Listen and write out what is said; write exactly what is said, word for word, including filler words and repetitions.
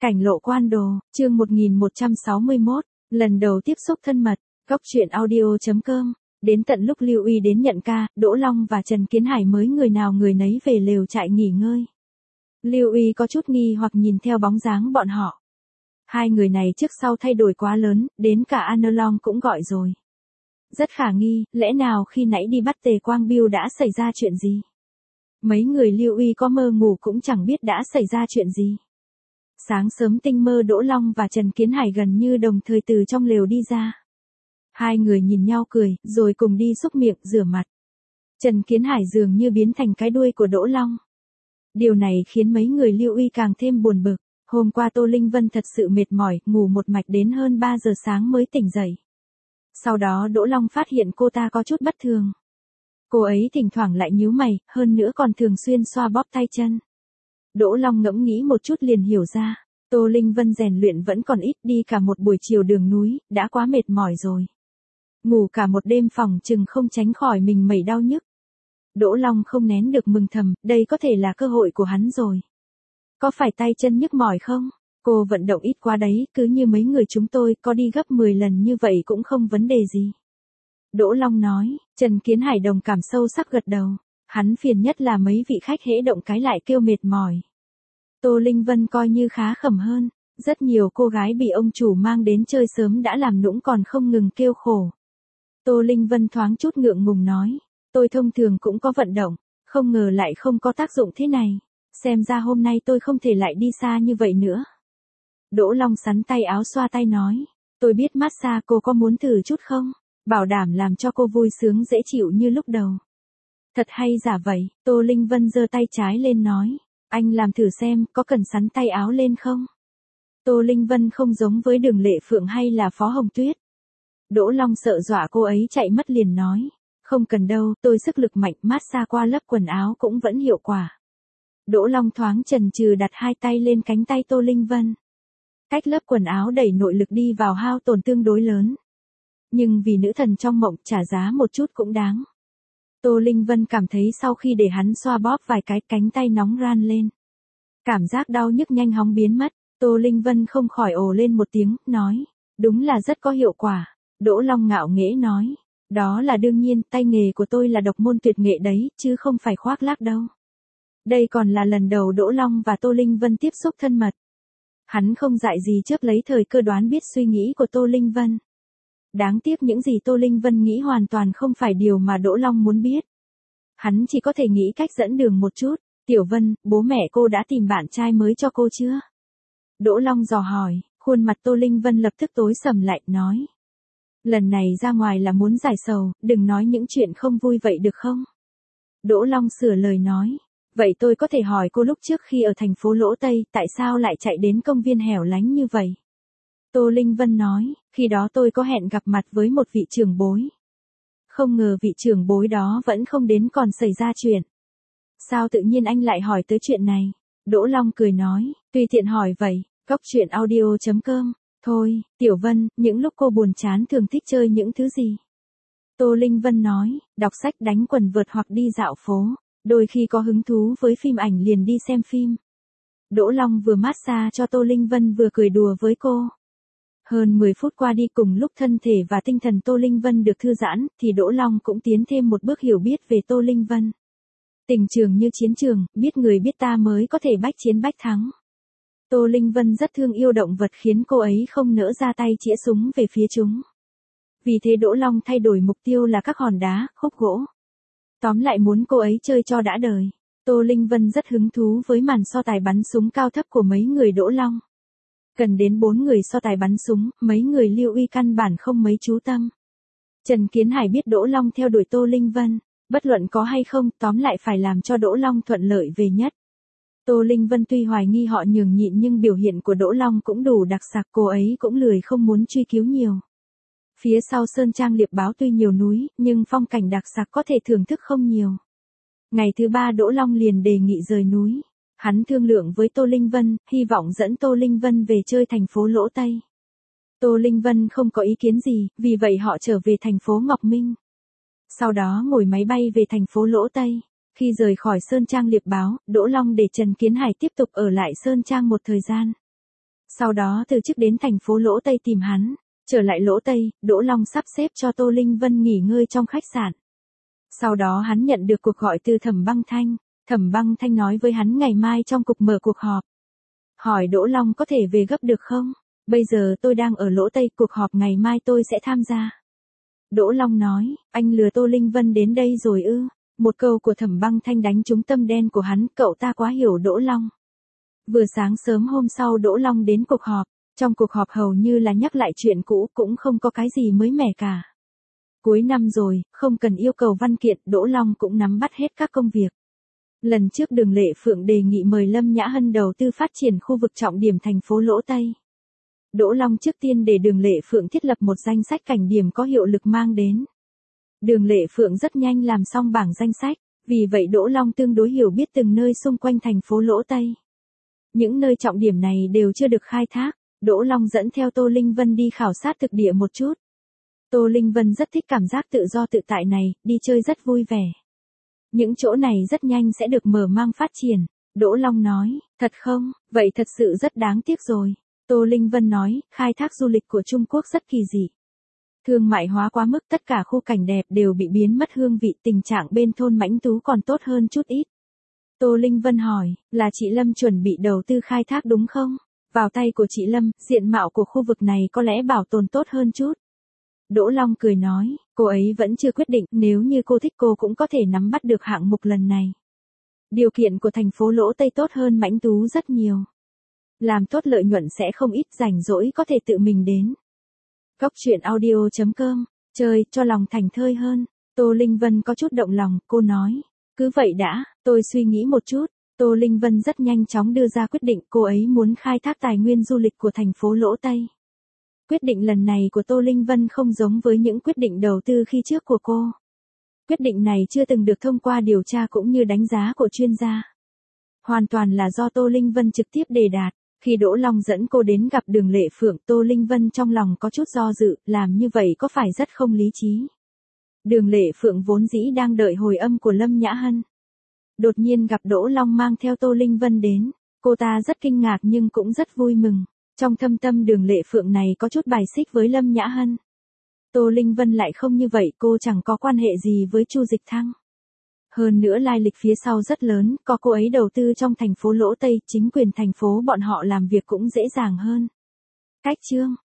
Cảnh lộ quan đồ, chương một nghìn một trăm sáu mươi mốt, lần đầu tiếp xúc thân mật, góc truyện audio.com. Đến tận lúc Lưu Uy đến nhận ca, Đỗ Long và Trần Kiến Hải mới người nào người nấy về lều trại nghỉ ngơi. Lưu Uy có chút nghi hoặc nhìn theo bóng dáng bọn họ. Hai người này trước sau thay đổi quá lớn, đến cả An Long cũng gọi rồi. Rất khả nghi, lẽ nào khi nãy đi bắt Tề Quang Biêu đã xảy ra chuyện gì? Mấy người Lưu Uy có mơ ngủ cũng chẳng biết đã xảy ra chuyện gì. Sáng sớm tinh mơ Đỗ Long và Trần Kiến Hải gần như đồng thời từ trong lều đi ra. Hai người nhìn nhau cười, rồi cùng đi xúc miệng, rửa mặt. Trần Kiến Hải dường như biến thành cái đuôi của Đỗ Long. Điều này khiến mấy người Lưu Uy càng thêm buồn bực. Hôm qua Tô Linh Vân thật sự mệt mỏi, ngủ một mạch đến hơn ba giờ sáng mới tỉnh dậy. Sau đó Đỗ Long phát hiện cô ta có chút bất thường. Cô ấy thỉnh thoảng lại nhíu mày, hơn nữa còn thường xuyên xoa bóp tay chân. Đỗ Long ngẫm nghĩ một chút liền hiểu ra, Tô Linh Vân rèn luyện vẫn còn ít, đi cả một buổi chiều đường núi, đã quá mệt mỏi rồi. Ngủ cả một đêm phòng chừng không tránh khỏi mình mẩy đau nhức. Đỗ Long không nén được mừng thầm, đây có thể là cơ hội của hắn rồi. Có phải tay chân nhức mỏi không? Cô vận động ít quá đấy, cứ như mấy người chúng tôi, có đi gấp mười lần như vậy cũng không vấn đề gì. Đỗ Long nói, Trần Kiến Hải đồng cảm sâu sắc gật đầu. Hắn phiền nhất là mấy vị khách hễ động cái lại kêu mệt mỏi. Tô Linh Vân coi như khá khẩm hơn, rất nhiều cô gái bị ông chủ mang đến chơi sớm đã làm nũng còn không ngừng kêu khổ. Tô Linh Vân thoáng chút ngượng ngùng nói, tôi thông thường cũng có vận động, không ngờ lại không có tác dụng thế này, xem ra hôm nay tôi không thể lại đi xa như vậy nữa. Đỗ Long sắn tay áo xoa tay nói, tôi biết massage, cô có muốn thử chút không? Bảo đảm làm cho cô vui sướng dễ chịu như lúc đầu. Thật hay giả vậy, Tô Linh Vân giơ tay trái lên nói, anh làm thử xem, có cần sắn tay áo lên không? Tô Linh Vân không giống với Đường Lệ Phượng hay là Phó Hồng Tuyết. Đỗ Long sợ dọa cô ấy chạy mất liền nói, không cần đâu, tôi sức lực mạnh, massage qua lớp quần áo cũng vẫn hiệu quả. Đỗ Long thoáng chần chừ đặt hai tay lên cánh tay Tô Linh Vân. Cách lớp quần áo đẩy nội lực đi vào hao tổn tương đối lớn. Nhưng vì nữ thần trong mộng, trả giá một chút cũng đáng. Tô Linh Vân cảm thấy sau khi để hắn xoa bóp vài cái, cánh tay nóng ran lên. Cảm giác đau nhức nhanh hóng biến mất, Tô Linh Vân không khỏi ồ lên một tiếng, nói, đúng là rất có hiệu quả. Đỗ Long ngạo nghễ nói, đó là đương nhiên, tay nghề của tôi là độc môn tuyệt nghệ đấy, chứ không phải khoác lác đâu. Đây còn là lần đầu Đỗ Long và Tô Linh Vân tiếp xúc thân mật. Hắn không dại gì trước lấy thời cơ đoán biết suy nghĩ của Tô Linh Vân. Đáng tiếc những gì Tô Linh Vân nghĩ hoàn toàn không phải điều mà Đỗ Long muốn biết. Hắn chỉ có thể nghĩ cách dẫn đường một chút. Tiểu Vân, bố mẹ cô đã tìm bạn trai mới cho cô chưa? Đỗ Long dò hỏi, khuôn mặt Tô Linh Vân lập tức tối sầm lại, nói. Lần này ra ngoài là muốn giải sầu, đừng nói những chuyện không vui vậy được không? Đỗ Long sửa lời nói, vậy tôi có thể hỏi cô lúc trước khi ở thành phố Lỗ Tây, tại sao lại chạy đến công viên hẻo lánh như vậy? Tô Linh Vân nói, khi đó tôi có hẹn gặp mặt với một vị trưởng bối. Không ngờ vị trưởng bối đó vẫn không đến còn xảy ra chuyện. Sao tự nhiên anh lại hỏi tới chuyện này? Đỗ Long cười nói, tùy tiện hỏi vậy, góc truyện audio.com. Thôi, Tiểu Vân, những lúc cô buồn chán thường thích chơi những thứ gì? Tô Linh Vân nói, đọc sách, đánh quần vợt hoặc đi dạo phố. Đôi khi có hứng thú với phim ảnh liền đi xem phim. Đỗ Long vừa massage cho Tô Linh Vân vừa cười đùa với cô. Hơn mười phút qua đi, cùng lúc thân thể và tinh thần Tô Linh Vân được thư giãn, thì Đỗ Long cũng tiến thêm một bước hiểu biết về Tô Linh Vân. Tình trường như chiến trường, biết người biết ta mới có thể bách chiến bách thắng. Tô Linh Vân rất thương yêu động vật khiến cô ấy không nỡ ra tay chĩa súng về phía chúng. Vì thế Đỗ Long thay đổi mục tiêu là các hòn đá, khúc gỗ. Tóm lại muốn cô ấy chơi cho đã đời. Tô Linh Vân rất hứng thú với màn so tài bắn súng cao thấp của mấy người Đỗ Long. Cần đến bốn người so tài bắn súng, mấy người Lưu Uy căn bản không mấy chú tâm. Trần Kiến Hải biết Đỗ Long theo đuổi Tô Linh Vân, bất luận có hay không, tóm lại phải làm cho Đỗ Long thuận lợi về nhất. Tô Linh Vân tuy hoài nghi họ nhường nhịn nhưng biểu hiện của Đỗ Long cũng đủ đặc sắc, cô ấy cũng lười không muốn truy cứu nhiều. Phía sau Sơn Trang Liệp Báo tuy nhiều núi, nhưng phong cảnh đặc sắc có thể thưởng thức không nhiều. Ngày thứ ba Đỗ Long liền đề nghị rời núi. Hắn thương lượng với Tô Linh Vân, hy vọng dẫn Tô Linh Vân về chơi thành phố Lỗ Tây. Tô Linh Vân không có ý kiến gì, vì vậy họ trở về thành phố Ngọc Minh. Sau đó ngồi máy bay về thành phố Lỗ Tây. Khi rời khỏi Sơn Trang Liệp Báo, Đỗ Long để Trần Kiến Hải tiếp tục ở lại Sơn Trang một thời gian. Sau đó từ chức đến thành phố Lỗ Tây tìm hắn. Trở lại Lỗ Tây, Đỗ Long sắp xếp cho Tô Linh Vân nghỉ ngơi trong khách sạn. Sau đó hắn nhận được cuộc gọi từ Thẩm Băng Thanh. Thẩm Băng Thanh nói với hắn ngày mai trong cục mở cuộc họp. Hỏi Đỗ Long có thể về gấp được không? Bây giờ tôi đang ở Lỗ Tây, cuộc họp ngày mai tôi sẽ tham gia. Đỗ Long nói, anh lừa Tô Linh Vân đến đây rồi ư? Một câu của Thẩm Băng Thanh đánh trúng tâm đen của hắn, cậu ta quá hiểu Đỗ Long. Vừa sáng sớm hôm sau Đỗ Long đến cuộc họp, trong cuộc họp hầu như là nhắc lại chuyện cũ, cũng không có cái gì mới mẻ cả. Cuối năm rồi, không cần yêu cầu văn kiện, Đỗ Long cũng nắm bắt hết các công việc. Lần trước Đường Lệ Phượng đề nghị mời Lâm Nhã Hân đầu tư phát triển khu vực trọng điểm thành phố Lỗ Tây. Đỗ Long trước tiên để Đường Lệ Phượng thiết lập một danh sách cảnh điểm có hiệu lực mang đến. Đường Lệ Phượng rất nhanh làm xong bảng danh sách, vì vậy Đỗ Long tương đối hiểu biết từng nơi xung quanh thành phố Lỗ Tây. Những nơi trọng điểm này đều chưa được khai thác, Đỗ Long dẫn theo Tô Linh Vân đi khảo sát thực địa một chút. Tô Linh Vân rất thích cảm giác tự do tự tại này, đi chơi rất vui vẻ. Những chỗ này rất nhanh sẽ được mở mang phát triển. Đỗ Long nói, thật không, vậy thật sự rất đáng tiếc rồi. Tô Linh Vân nói, khai thác du lịch của Trung Quốc rất kỳ dị. Thương mại hóa quá mức, tất cả khu cảnh đẹp đều bị biến mất hương vị, tình trạng bên thôn Mãnh Tú còn tốt hơn chút ít. Tô Linh Vân hỏi, là chị Lâm chuẩn bị đầu tư khai thác đúng không? Vào tay của chị Lâm, diện mạo của khu vực này có lẽ bảo tồn tốt hơn chút. Đỗ Long cười nói, cô ấy vẫn chưa quyết định, nếu như cô thích cô cũng có thể nắm bắt được hạng mục lần này. Điều kiện của thành phố Lỗ Tây tốt hơn Mãnh Tú rất nhiều. Làm tốt lợi nhuận sẽ không ít, rảnh rỗi có thể tự mình đến. Cóc truyện audio chấm com, chơi cho lòng thành thơi hơn. Tô Linh Vân có chút động lòng, cô nói, cứ vậy đã, tôi suy nghĩ một chút. Tô Linh Vân rất nhanh chóng đưa ra quyết định, cô ấy muốn khai thác tài nguyên du lịch của thành phố Lỗ Tây. Quyết định lần này của Tô Linh Vân không giống với những quyết định đầu tư khi trước của cô. Quyết định này chưa từng được thông qua điều tra cũng như đánh giá của chuyên gia. Hoàn toàn là do Tô Linh Vân trực tiếp đề đạt. Khi Đỗ Long dẫn cô đến gặp Đường Lệ Phượng, Tô Linh Vân trong lòng có chút do dự, làm như vậy có phải rất không lý trí. Đường Lệ Phượng vốn dĩ đang đợi hồi âm của Lâm Nhã Hân. Đột nhiên gặp Đỗ Long mang theo Tô Linh Vân đến, cô ta rất kinh ngạc nhưng cũng rất vui mừng. Trong thâm tâm Đường Lệ Phượng này có chút bài xích với Lâm Nhã Hân. Tô Linh Vân lại không như vậy, cô chẳng có quan hệ gì với Chu Dịch Thăng. Hơn nữa lai lịch phía sau rất lớn, có cô ấy đầu tư trong thành phố Lỗ Tây, chính quyền thành phố bọn họ làm việc cũng dễ dàng hơn. Cách chương